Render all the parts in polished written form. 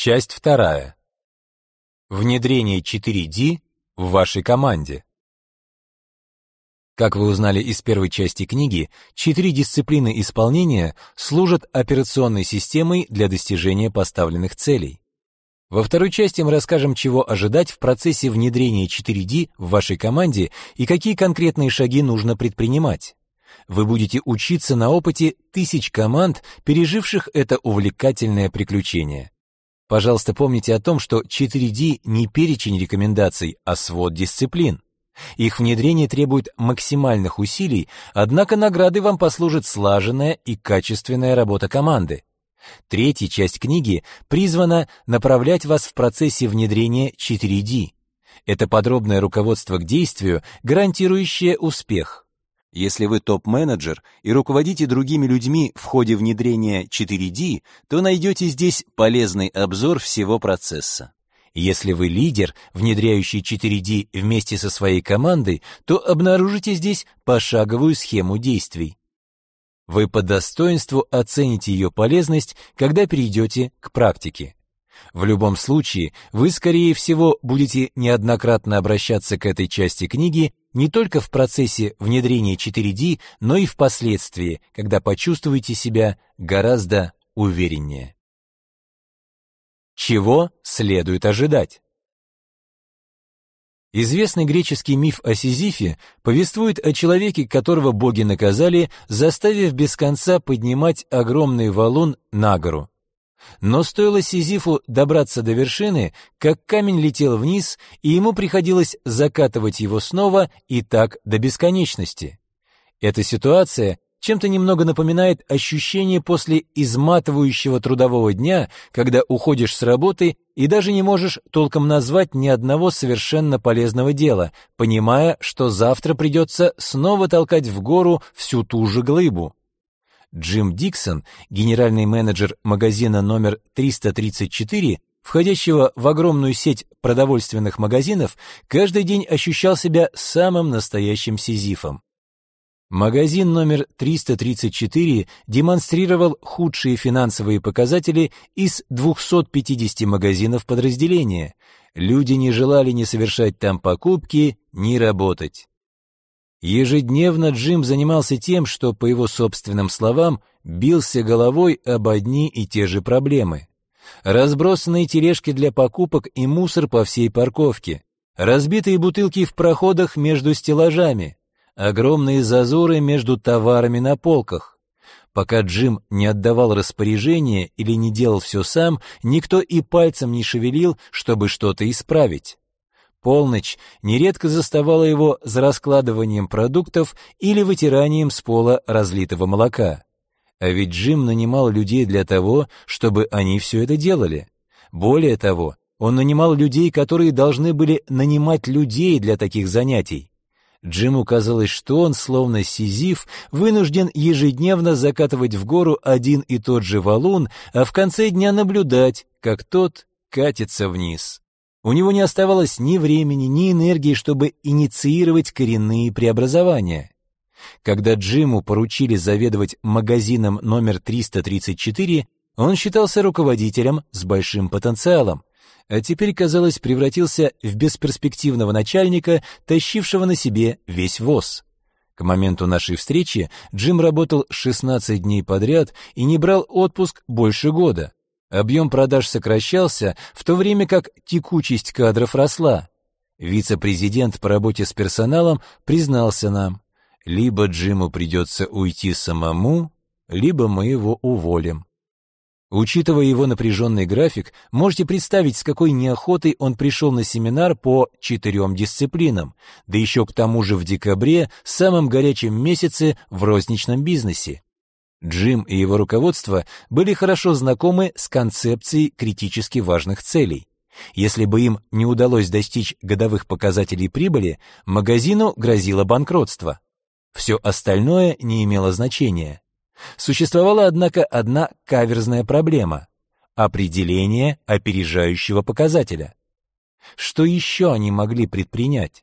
Часть вторая. Внедрение 4D в вашей команде. Как вы узнали из первой части книги, 4 дисциплины исполнения служат операционной системой для достижения поставленных целей. Во второй части мы расскажем, чего ожидать в процессе внедрения 4D в вашей команде и какие конкретные шаги нужно предпринимать. Вы будете учиться на опыте тысяч команд, переживших это увлекательное приключение. Пожалуйста, помните о том, что 4D не перечень рекомендаций, а свод дисциплин. Их внедрение требует максимальных усилий, однако наградой вам послужит слаженная и качественная работа команды. Третья часть книги призвана направлять вас в процессе внедрения 4D. Это подробное руководство к действию, гарантирующее успех. Если вы топ-менеджер и руководите другими людьми в ходе внедрения 4D, то найдете здесь полезный обзор всего процесса. Если вы лидер, внедряющий 4D вместе со своей командой, то обнаружите здесь пошаговую схему действий. Вы по достоинству оцените ее полезность, когда перейдете к практике. В любом случае, вы, скорее всего, будете неоднократно обращаться к этой части книги не только в процессе внедрения 4D, но и впоследствии, когда почувствуете себя гораздо увереннее. Чего следует ожидать? Известный греческий миф о Сизифе повествует о человеке, которого боги наказали, заставив без конца поднимать огромный валун на гору. Но стоило Сизифу добраться до вершины, как камень летел вниз, и ему приходилось закатывать его снова и так до бесконечности. Эта ситуация чем-то немного напоминает ощущение после изматывающего трудового дня, когда уходишь с работы и даже не можешь толком назвать ни одного совершенно полезного дела, понимая, что завтра придется снова толкать в гору всю ту же глыбу. Джим Диксон, генеральный менеджер магазина номер 334, входящего в огромную сеть продовольственных магазинов, каждый день ощущал себя самым настоящим Сизифом. Магазин номер 334 демонстрировал худшие финансовые показатели из 250 магазинов подразделения. Люди не желали ни совершать там покупки, ни работать. Ежедневно Джим занимался тем, что, по его собственным словам, бился головой об одни и те же проблемы. Разбросанные тележки для покупок и мусор по всей парковке, разбитые бутылки в проходах между стеллажами, огромные зазоры между товарами на полках. Пока Джим не отдавал распоряжения или не делал все сам, никто и пальцем не шевелил, чтобы что-то исправить. Полночь нередко заставала его за раскладыванием продуктов или вытиранием с пола разлитого молока. А ведь Джим нанимал людей для того, чтобы они все это делали. Более того, он нанимал людей, которые должны были нанимать людей для таких занятий. Джиму казалось, что он, словно Сизиф, вынужден ежедневно закатывать в гору один и тот же валун, а в конце дня наблюдать, как тот катится вниз. У него не оставалось ни времени, ни энергии, чтобы инициировать коренные преобразования. Когда Джиму поручили заведовать магазином номер 334, он считался руководителем с большим потенциалом, а теперь, казалось, превратился в бесперспективного начальника, тащившего на себе весь воз. К моменту нашей встречи Джим работал 16 дней подряд и не брал отпуск больше года. Объем продаж сокращался, в то время как текучесть кадров росла. Вице-президент по работе с персоналом признался нам: либо Джиму придется уйти самому, либо мы его уволим. Учитывая его напряженный график, можете представить, с какой неохотой он пришел на семинар по 4 дисциплинам, да еще к тому же в декабре, самом горячем месяце в розничном бизнесе. Джим и его руководство были хорошо знакомы с концепцией критически важных целей. Если бы им не удалось достичь годовых показателей прибыли, магазину грозило банкротство. Все остальное не имело значения. Существовала, однако, одна каверзная проблема — определение опережающего показателя. Что еще они могли предпринять?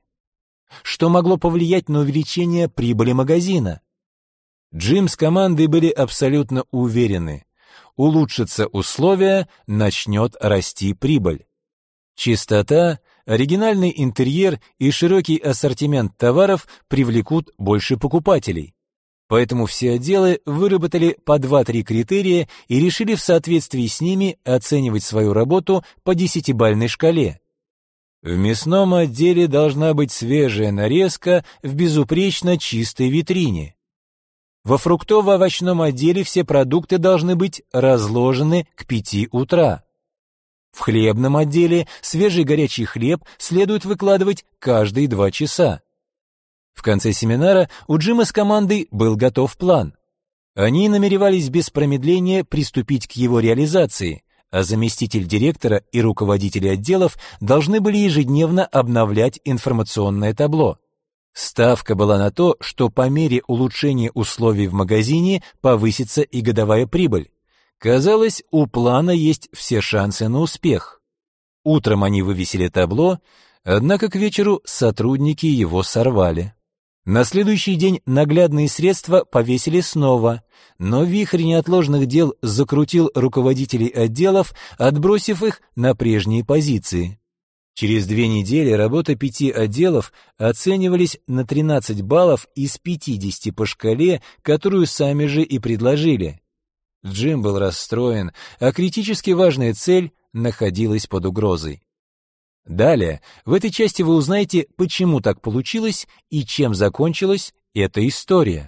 Что могло повлиять на увеличение прибыли магазина? Джим с командой были абсолютно уверены. улучшатся условия, начнет расти прибыль. Чистота, оригинальный интерьер и широкий ассортимент товаров привлекут больше покупателей. Поэтому все отделы выработали по 2-3 критерия и решили в соответствии с ними оценивать свою работу по 10-бальной шкале. В мясном отделе должна быть свежая нарезка в безупречно чистой витрине. Во фруктово-овощном отделе все продукты должны быть разложены к 5 утра. В хлебном отделе свежий горячий хлеб следует выкладывать каждые 2 часа. В конце семинара у Джима с командой был готов план. Они намеревались без промедления приступить к его реализации, а заместитель директора и руководители отделов должны были ежедневно обновлять информационное табло. Ставка была на то, что по мере улучшения условий в магазине повысится и годовая прибыль. Казалось, у плана есть все шансы на успех. Утром они вывесили табло, однако к вечеру сотрудники его сорвали. На следующий день наглядные средства повесили снова, но вихрь неотложных дел закрутил руководителей отделов, отбросив их на прежние позиции. Через 2 недели работа 5 отделов оценивались на 13 баллов из 50 по шкале, которую сами же и предложили. Джим был расстроен, а критически важная цель находилась под угрозой. Далее, в этой части вы узнаете, почему так получилось и чем закончилась эта история.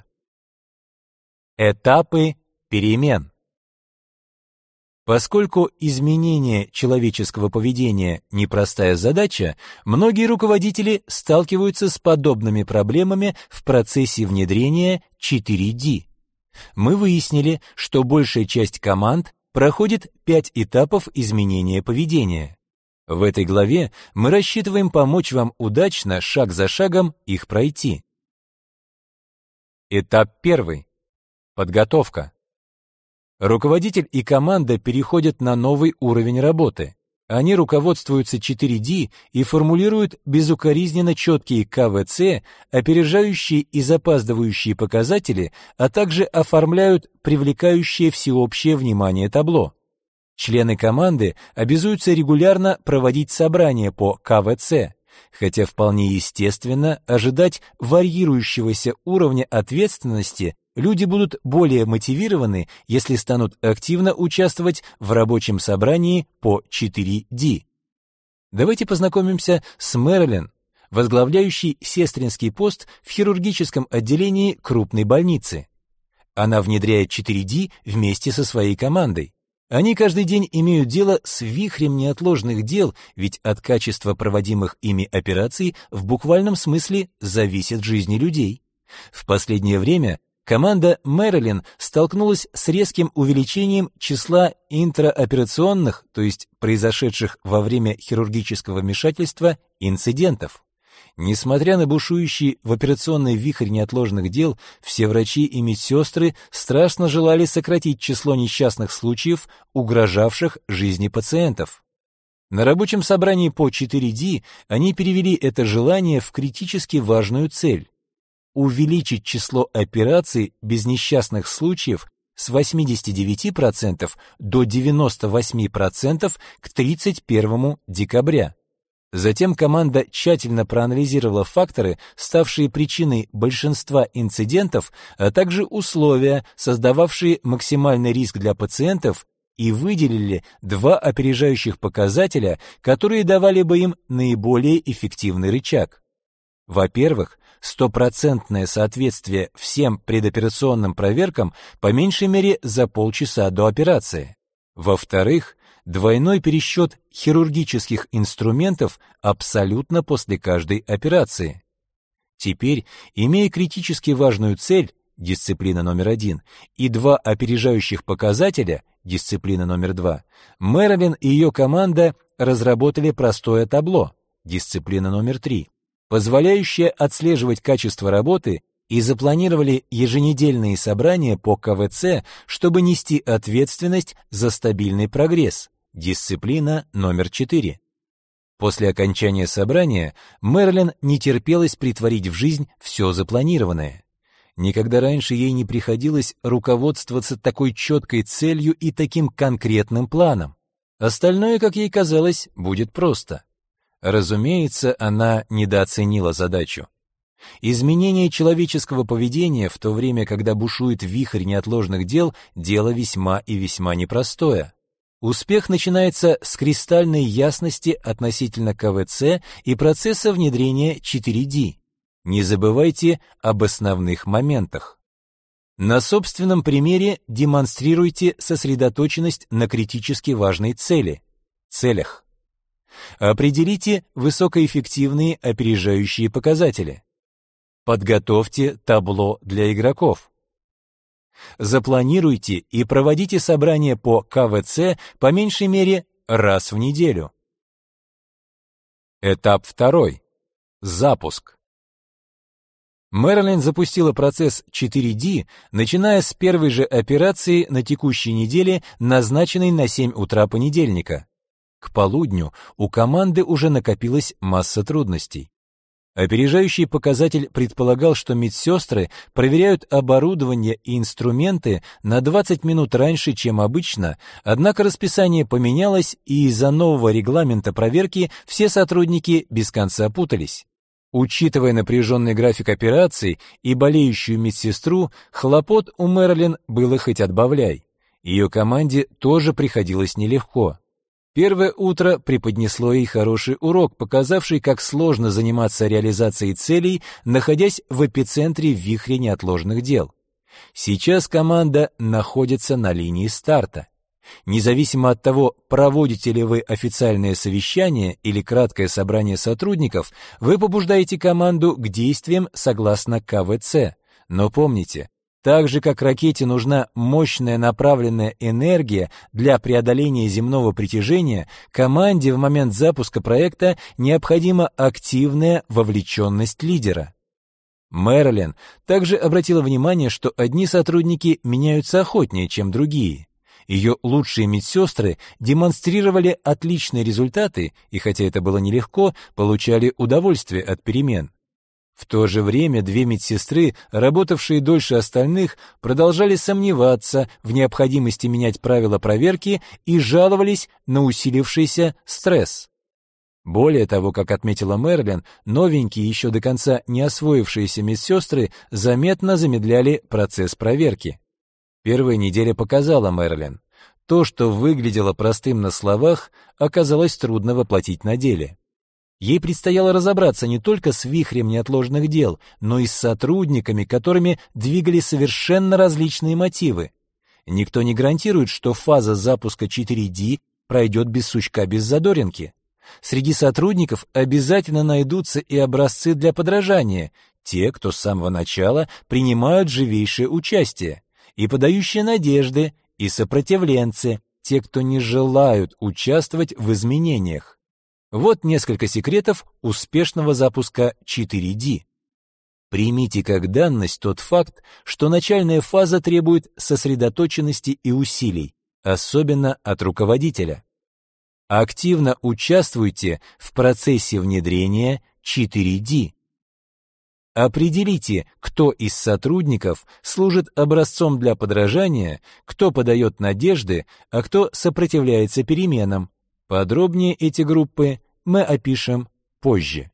Этапы перемен. Поскольку изменение человеческого поведения – непростая задача, многие руководители сталкиваются с подобными проблемами в процессе внедрения 4D. Мы выяснили, что большая часть команд проходит 5 этапов изменения поведения. В этой главе мы рассчитываем помочь вам удачно, шаг за шагом, их пройти. Этап 1. Подготовка. Руководитель и команда переходят на новый уровень работы. Они руководствуются 4D и формулируют безукоризненно четкие КВЦ, опережающие и запаздывающие показатели, а также оформляют привлекающее всеобщее внимание табло. Члены команды обязуются регулярно проводить собрания по КВЦ, хотя вполне естественно ожидать варьирующегося уровня ответственности. Люди будут более мотивированы, если станут активно участвовать в рабочем собрании по 4D. Давайте познакомимся с Мэрилин, возглавляющей сестринский пост в хирургическом отделении крупной больницы. Она внедряет 4D вместе со своей командой. Они каждый день имеют дело с вихрем неотложных дел, ведь от качества проводимых ими операций в буквальном смысле зависит жизнь людей. В последнее время команда Мэрилин столкнулась с резким увеличением числа интраоперационных, то есть произошедших во время хирургического вмешательства, инцидентов. Несмотря на бушующий в операционный вихрь неотложных дел, все врачи и медсестры страстно желали сократить число несчастных случаев, угрожавших жизни пациентов. На рабочем собрании по 4D они перевели это желание в критически важную цель – увеличить число операций без несчастных случаев с 89% до 98% к 31 декабря. Затем команда тщательно проанализировала факторы, ставшие причиной большинства инцидентов, а также условия, создававшие максимальный риск для пациентов, и выделили 2 опережающих показателя, которые давали бы им наиболее эффективный рычаг. Во-первых, 100% соответствие всем предоперационным проверкам по меньшей мере за полчаса до операции. Во-вторых, двойной пересчет хирургических инструментов абсолютно после каждой операции. Теперь, имея критически важную цель, дисциплина номер 1, и 2 опережающих показателя, дисциплина номер 2, Мэрилин и ее команда разработали простое табло, дисциплина номер 3, позволяющее отслеживать качество работы, и запланировали еженедельные собрания по КВЦ, чтобы нести ответственность за стабильный прогресс, дисциплина номер 4. После окончания собрания Мэрилин не терпелось претворить в жизнь все запланированное. Никогда раньше ей не приходилось руководствоваться такой четкой целью и таким конкретным планом. Остальное, как ей казалось, будет просто. Разумеется, она недооценила задачу. Изменение человеческого поведения в то время, когда бушует вихрь неотложных дел, дело весьма и весьма непростое. Успех начинается с кристальной ясности относительно КВЦ и процесса внедрения 4D. Не забывайте об основных моментах. На собственном примере демонстрируйте сосредоточенность на критически важной целях. Определите высокоэффективные опережающие показатели. Подготовьте табло для игроков. Запланируйте и проводите собрания по КВЦ по меньшей мере раз в неделю. Этап 2. Запуск. Мэрилин запустила процесс 4D, начиная с первой же операции на текущей неделе, назначенной на 7 утра понедельника. К полудню у команды уже накопилась масса трудностей. Опережающий показатель предполагал, что медсестры проверяют оборудование и инструменты на 20 минут раньше, чем обычно, однако расписание поменялось, и из-за нового регламента проверки все сотрудники без конца путались. Учитывая напряженный график операций и болеющую медсестру, хлопот у Мэрилин было хоть отбавляй. Ее команде тоже приходилось нелегко. Первое утро преподнесло ей хороший урок, показавший, как сложно заниматься реализацией целей, находясь в эпицентре вихря неотложных дел. Сейчас команда находится на линии старта. Независимо от того, проводите ли вы официальное совещание или краткое собрание сотрудников, вы побуждаете команду к действиям согласно КВЦ. Но помните, так же как ракете нужна мощная направленная энергия для преодоления земного притяжения, команде в момент запуска проекта необходима активная вовлеченность лидера. Мэрилин также обратила внимание, что одни сотрудники меняются охотнее, чем другие. Ее лучшие медсестры демонстрировали отличные результаты и, хотя это было нелегко, получали удовольствие от перемен. В то же время две медсестры, работавшие дольше остальных, продолжали сомневаться в необходимости менять правила проверки и жаловались на усилившийся стресс. Более того, как отметила Мэрилин, новенькие, еще до конца не освоившиеся медсестры заметно замедляли процесс проверки. Первая неделя показала Мэрилин. То, что выглядело простым на словах, оказалось трудно воплотить на деле. Ей предстояло разобраться не только с вихрем неотложных дел, но и с сотрудниками, которыми двигали совершенно различные мотивы. Никто не гарантирует, что фаза запуска 4D пройдет без сучка, без задоринки. Среди сотрудников обязательно найдутся и образцы для подражания, те, кто с самого начала принимают живейшее участие, и подающие надежды, и сопротивленцы, те, кто не желают участвовать в изменениях. Вот несколько секретов успешного запуска 4D. Примите как данность тот факт, что начальная фаза требует сосредоточенности и усилий, особенно от руководителя. Активно участвуйте в процессе внедрения 4D. Определите, кто из сотрудников служит образцом для подражания, кто подает надежды, а кто сопротивляется переменам. Подробнее эти группы мы опишем позже.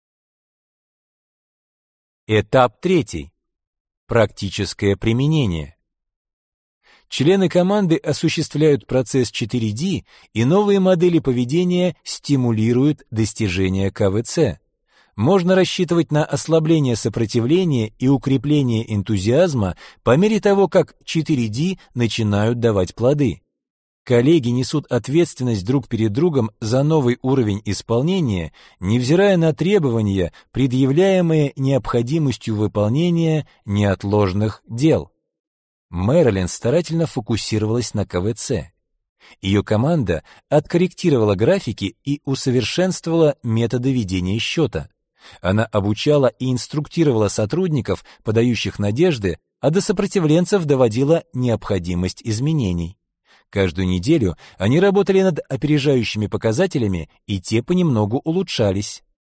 Этап 3. Практическое применение. Члены команды осуществляют процесс 4D, и новые модели поведения стимулируют достижение КВЦ. Можно рассчитывать на ослабление сопротивления и укрепление энтузиазма по мере того, как 4D начинают давать плоды. Коллеги несут ответственность друг перед другом за новый уровень исполнения, невзирая на требования, предъявляемые необходимостью выполнения неотложных дел. Мэрилин старательно фокусировалась на КВЦ. Ее команда откорректировала графики и усовершенствовала методы ведения счета. Она обучала и инструктировала сотрудников, подающих надежды, а до сопротивленцев доводила необходимость изменений. Каждую неделю они работали над опережающими показателями, и те понемногу улучшались.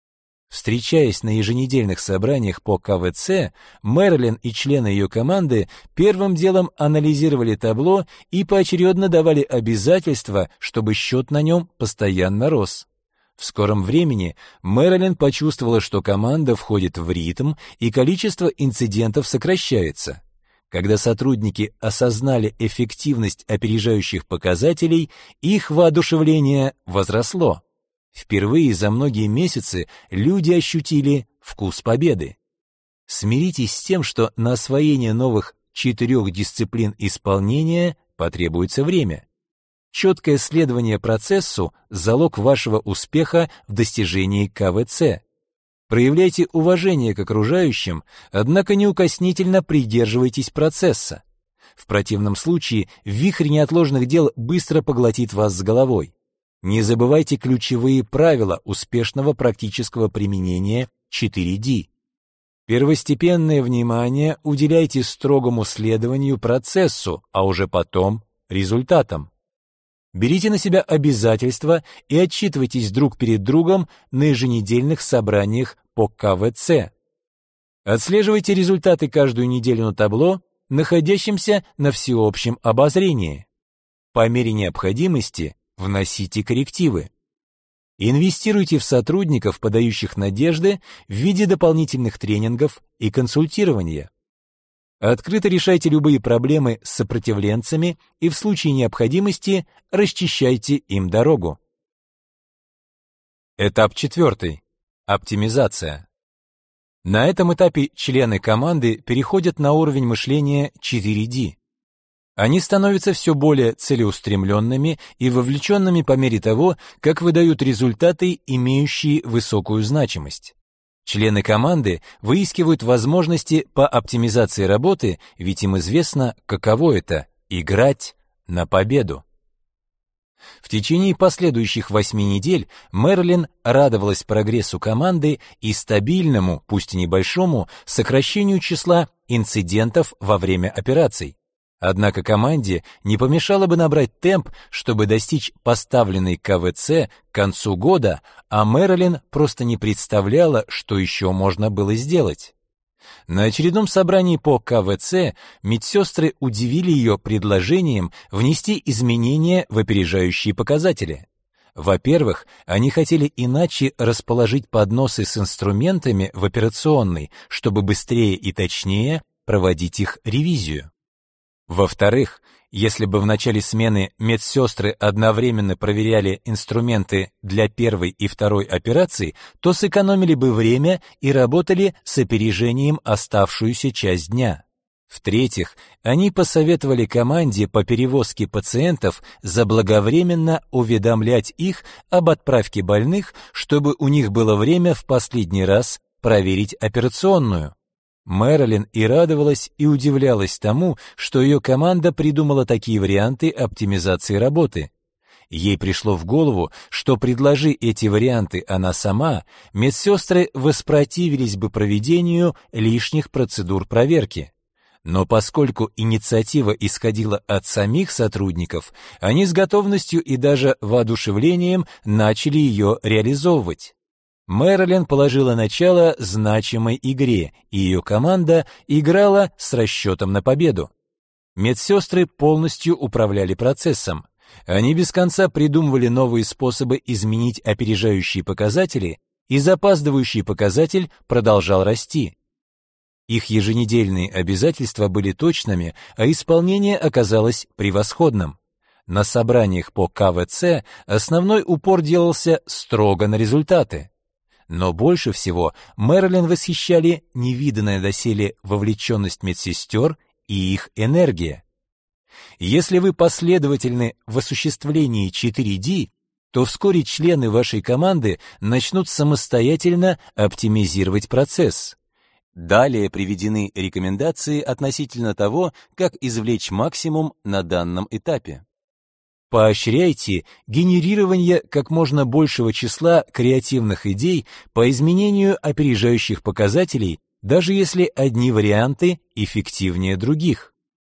Встречаясь на еженедельных собраниях по КВЦ, Мэрилин и члены ее команды первым делом анализировали табло и поочередно давали обязательства, чтобы счет на нем постоянно рос. В скором времени Мэрилин почувствовала, что команда входит в ритм и количество инцидентов сокращается. Когда сотрудники осознали эффективность опережающих показателей, их воодушевление возросло. Впервые за многие месяцы люди ощутили вкус победы. Смиритесь с тем, что на освоение новых 4 дисциплин исполнения потребуется время. Четкое следование процессу – залог вашего успеха в достижении КВЦ. Проявляйте уважение к окружающим, однако неукоснительно придерживайтесь процесса. В противном случае вихрь неотложных дел быстро поглотит вас с головой. Не забывайте ключевые правила успешного практического применения 4D. Первостепенное внимание уделяйте строгому следованию процессу, а уже потом результатам. Берите на себя обязательства и отчитывайтесь друг перед другом на еженедельных собраниях по КВЦ. Отслеживайте результаты каждую неделю на табло, находящемся на всеобщем обозрении. По мере необходимости вносите коррективы. Инвестируйте в сотрудников, подающих надежды, в виде дополнительных тренингов и консультирования. Открыто решайте любые проблемы с сопротивленцами и в случае необходимости расчищайте им дорогу. Этап 4. Оптимизация. На этом этапе члены команды переходят на уровень мышления 4D. Они становятся все более целеустремленными и вовлеченными по мере того, как выдают результаты, имеющие высокую значимость. Члены команды выискивают возможности по оптимизации работы, ведь им известно, каково это — играть на победу. В течение последующих 8 недель Мэрилин радовалась прогрессу команды и стабильному, пусть и небольшому, сокращению числа инцидентов во время операций. Однако команде не помешало бы набрать темп, чтобы достичь поставленной КВЦ к концу года, а Мэрилин просто не представляла, что еще можно было сделать. На очередном собрании по КВЦ медсестры удивили ее предложением внести изменения в опережающие показатели. Во-первых, они хотели иначе расположить подносы с инструментами в операционной, чтобы быстрее и точнее проводить их ревизию. Во-вторых, если бы в начале смены медсестры одновременно проверяли инструменты для первой и второй операций, то сэкономили бы время и работали с опережением оставшуюся часть дня. В-третьих, они посоветовали команде по перевозке пациентов заблаговременно уведомлять их об отправке больных, чтобы у них было время в последний раз проверить операционную. Мэрилин и радовалась, и удивлялась тому, что ее команда придумала такие варианты оптимизации работы. Ей пришло в голову, что предложи эти варианты она сама, медсестры воспротивились бы проведению лишних процедур проверки. Но поскольку инициатива исходила от самих сотрудников, они с готовностью и даже воодушевлением начали ее реализовывать. Мэрилин положила начало значимой игре, и ее команда играла с расчетом на победу. Медсестры полностью управляли процессом. Они без конца придумывали новые способы изменить опережающие показатели, и запаздывающий показатель продолжал расти. Их еженедельные обязательства были точными, а исполнение оказалось превосходным. На собраниях по КВЦ основной упор делался строго на результаты. Но больше всего Мэрилин восхищали невиданная доселе вовлеченность медсестер и их энергия. Если вы последовательны в осуществлении 4D, то вскоре члены вашей команды начнут самостоятельно оптимизировать процесс. Далее приведены рекомендации относительно того, как извлечь максимум на данном этапе. Поощряйте генерирование как можно большего числа креативных идей по изменению опережающих показателей, даже если одни варианты эффективнее других.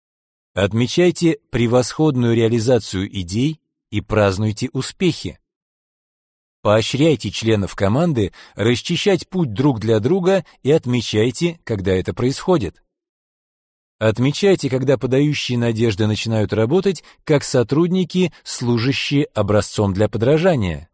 Отмечайте превосходную реализацию идей и празднуйте успехи. Поощряйте членов команды расчищать путь друг для друга и отмечайте, когда это происходит. Отмечайте, когда подающие надежды начинают работать как сотрудники, служащие образцом для подражания.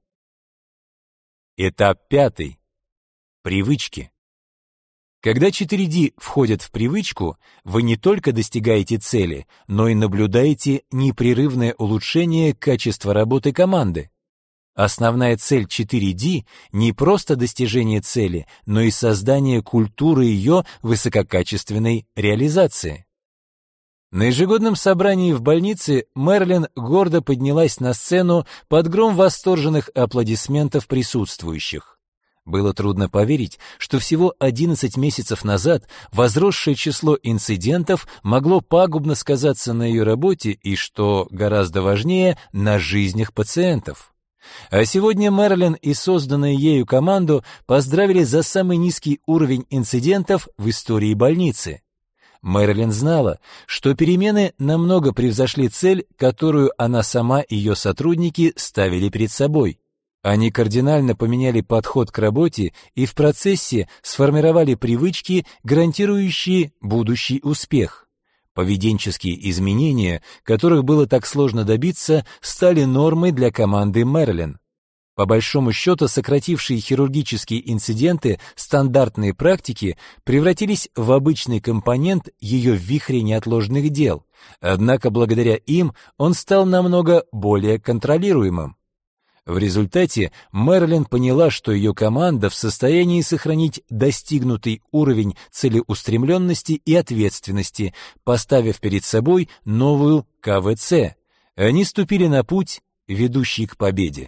Этап 5. Привычки. Когда 4D входят в привычку, вы не только достигаете цели, но и наблюдаете непрерывное улучшение качества работы команды. Основная цель 4D не просто достижение цели, но и создание культуры ее высококачественной реализации. На ежегодном собрании в больнице Мэрилин гордо поднялась на сцену под гром восторженных аплодисментов присутствующих. Было трудно поверить, что всего 11 месяцев назад возросшее число инцидентов могло пагубно сказаться на ее работе и, что гораздо важнее, на жизнях пациентов. А сегодня Мэрилин и созданную ею команду поздравили за самый низкий уровень инцидентов в истории больницы. Мэрилин знала, что перемены намного превзошли цель, которую она сама и ее сотрудники ставили перед собой. Они кардинально поменяли подход к работе и в процессе сформировали привычки, гарантирующие будущий успех. Поведенческие изменения, которых было так сложно добиться, стали нормой для команды Мэрилин. По большому счету, сократившие хирургические инциденты, стандартные практики превратились в обычный компонент ее вихря неотложных дел, однако благодаря им он стал намного более контролируемым. В результате Мэрилин поняла, что ее команда в состоянии сохранить достигнутый уровень целеустремленности и ответственности, поставив перед собой новую КВЦ. Они ступили на путь, ведущий к победе.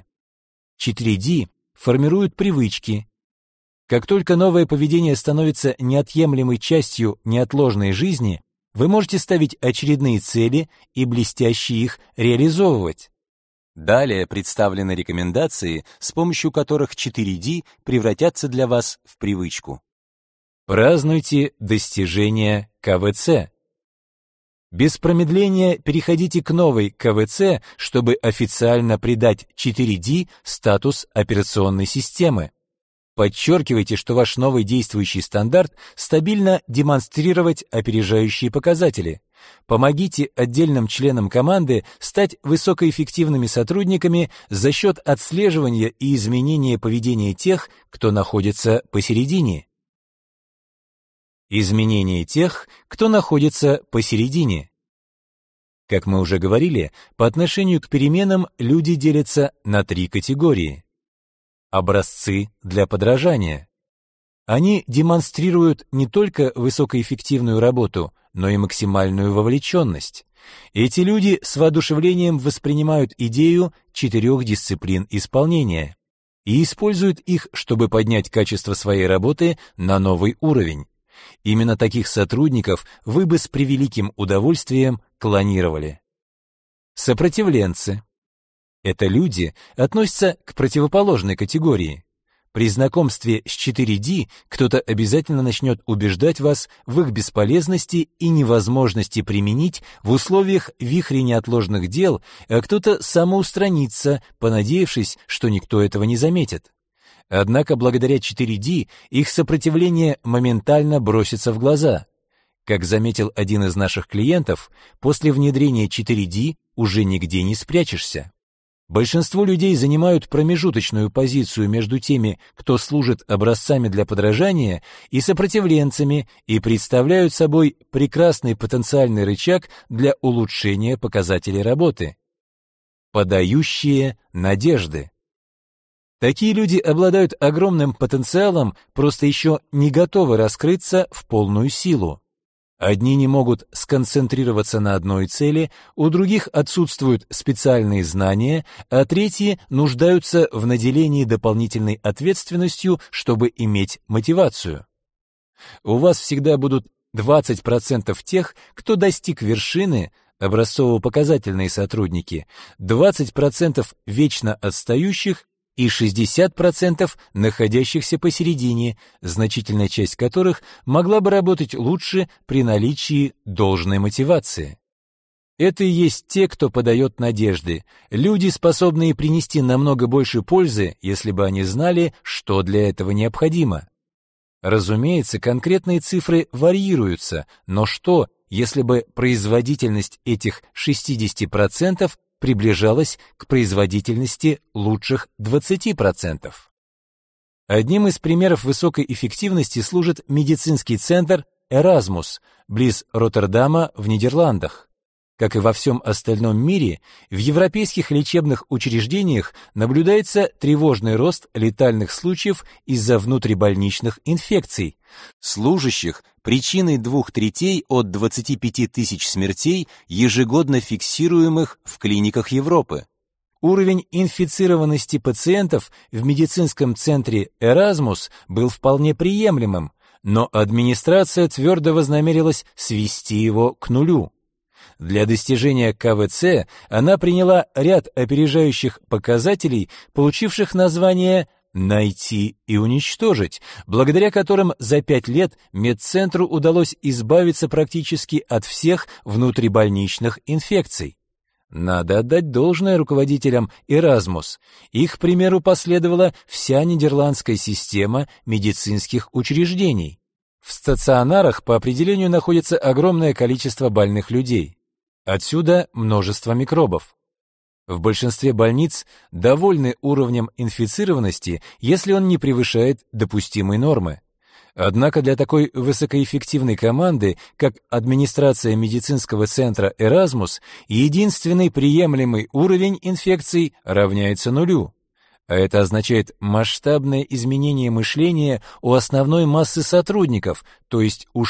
4D формируют привычки. Как только новое поведение становится неотъемлемой частью неотложной жизни, вы можете ставить очередные цели и блестяще их реализовывать. Далее представлены рекомендации, с помощью которых 4D превратятся для вас в привычку. Празднуйте достижения КВЦ. Без промедления переходите к новой КВЦ, чтобы официально придать 4D статус операционной системы. Подчеркивайте, что ваш новый действующий стандарт стабильно демонстрировать опережающие показатели. Помогите отдельным членам команды стать высокоэффективными сотрудниками за счет отслеживания и изменения поведения тех, кто находится посередине. Изменение тех, кто находится посередине. Как мы уже говорили, по отношению к переменам люди делятся на 3 категории. Образцы для подражания. Они демонстрируют не только высокоэффективную работу, но и максимальную вовлеченность. Эти люди с воодушевлением воспринимают идею 4 дисциплин исполнения и используют их, чтобы поднять качество своей работы на новый уровень. Именно таких сотрудников вы бы с превеликим удовольствием клонировали. Сопротивленцы. Это люди относятся к противоположной категории. При знакомстве с 4D кто-то обязательно начнет убеждать вас в их бесполезности и невозможности применить в условиях вихря неотложных дел, а кто-то самоустранится, понадеявшись, что никто этого не заметит. Однако благодаря 4D их сопротивление моментально бросится в глаза. Как заметил один из наших клиентов, после внедрения 4D уже нигде не спрячешься. Большинство людей занимают промежуточную позицию между теми, кто служит образцами для подражания, и сопротивленцами, и представляют собой прекрасный потенциальный рычаг для улучшения показателей работы. Подающие надежды. Такие люди обладают огромным потенциалом, просто еще не готовы раскрыться в полную силу. Одни не могут сконцентрироваться на одной цели, у других отсутствуют специальные знания, а третьи нуждаются в наделении дополнительной ответственностью, чтобы иметь мотивацию. У вас всегда будут 20% тех, кто достиг вершины, образцово-показательные сотрудники, 20% вечно отстающих и 60% находящихся посередине, значительная часть которых могла бы работать лучше при наличии должной мотивации. Это и есть те, кто подает надежды, люди, способные принести намного больше пользы, если бы они знали, что для этого необходимо. Разумеется, конкретные цифры варьируются, но что, если бы производительность этих 60% приближалась к производительности лучших 20%? Одним из примеров высокой эффективности служит медицинский центр Erasmus близ Роттердама в Нидерландах. Как и во всем остальном мире, в европейских лечебных учреждениях наблюдается тревожный рост летальных случаев из-за внутрибольничных инфекций, служащих причиной 2/3 от 25 тысяч смертей, ежегодно фиксируемых в клиниках Европы. Уровень инфицированности пациентов в медицинском центре Erasmus был вполне приемлемым, но администрация твердо вознамерилась свести его к нулю. Для достижения КВЦ она приняла ряд опережающих показателей, получивших название «найти и уничтожить», благодаря которым за 5 лет медцентру удалось избавиться практически от всех внутрибольничных инфекций. Надо отдать должное руководителям Erasmus. Их примеру последовала вся нидерландская система медицинских учреждений. В стационарах по определению находится огромное количество больных людей. Отсюда множество микробов. В большинстве больниц довольны уровнем инфицированности, если он не превышает допустимой нормы. Однако для такой высокоэффективной команды, как администрация медицинского центра Erasmus, единственный приемлемый уровень инфекций равняется нулю. А это означает масштабное изменение мышления у основной массы сотрудников, то есть у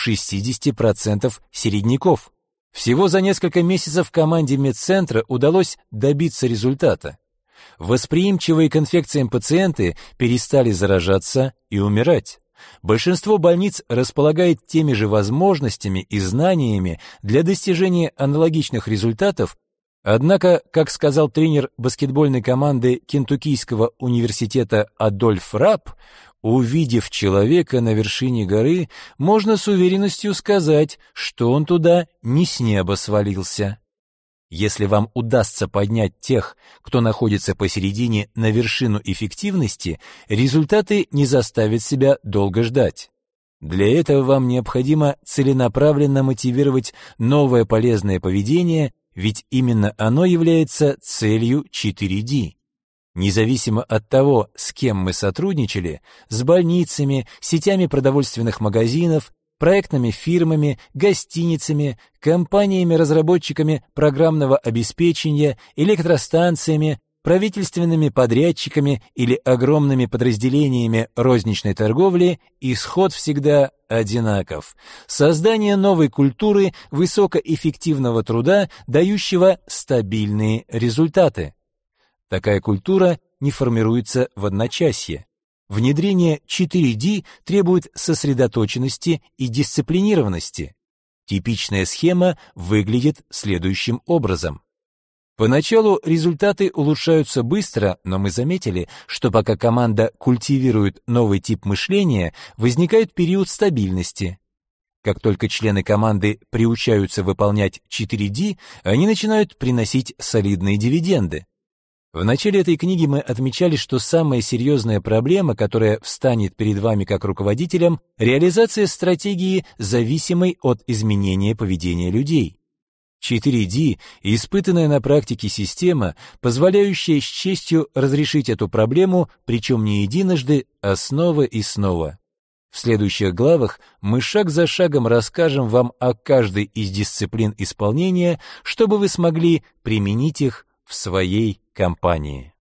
60% середняков. Всего за несколько месяцев команде медцентра удалось добиться результата. Восприимчивые к инфекциям пациенты перестали заражаться и умирать. Большинство больниц располагает теми же возможностями и знаниями для достижения аналогичных результатов, однако, как сказал тренер баскетбольной команды Кентуккийского университета Адольф Рапп, увидев человека на вершине горы, можно с уверенностью сказать, что он туда не с неба свалился. Если вам удастся поднять тех, кто находится посередине, на вершину эффективности, результаты не заставят себя долго ждать. Для этого вам необходимо целенаправленно мотивировать новое полезное поведение, ведь именно оно является целью 4D. Независимо от того, с кем мы сотрудничали, с больницами, сетями продовольственных магазинов, проектными фирмами, гостиницами, компаниями-разработчиками программного обеспечения, электростанциями, правительственными подрядчиками или огромными подразделениями розничной торговли, исход всегда одинаков. Создание новой культуры высокоэффективного труда, дающего стабильные результаты. Такая культура не формируется в одночасье. Внедрение 4D требует сосредоточенности и дисциплинированности. Типичная схема выглядит следующим образом. Поначалу результаты улучшаются быстро, но мы заметили, что пока команда культивирует новый тип мышления, возникает период стабильности. Как только члены команды приучаются выполнять 4D, они начинают приносить солидные дивиденды. В начале этой книги мы отмечали, что самая серьезная проблема, которая встанет перед вами как руководителем, реализация стратегии, зависимой от изменения поведения людей. 4D – испытанная на практике система, позволяющая с честью разрешить эту проблему, причем не единожды, а снова и снова. В следующих главах мы шаг за шагом расскажем вам о каждой из дисциплин исполнения, чтобы вы смогли применить их в своей компании.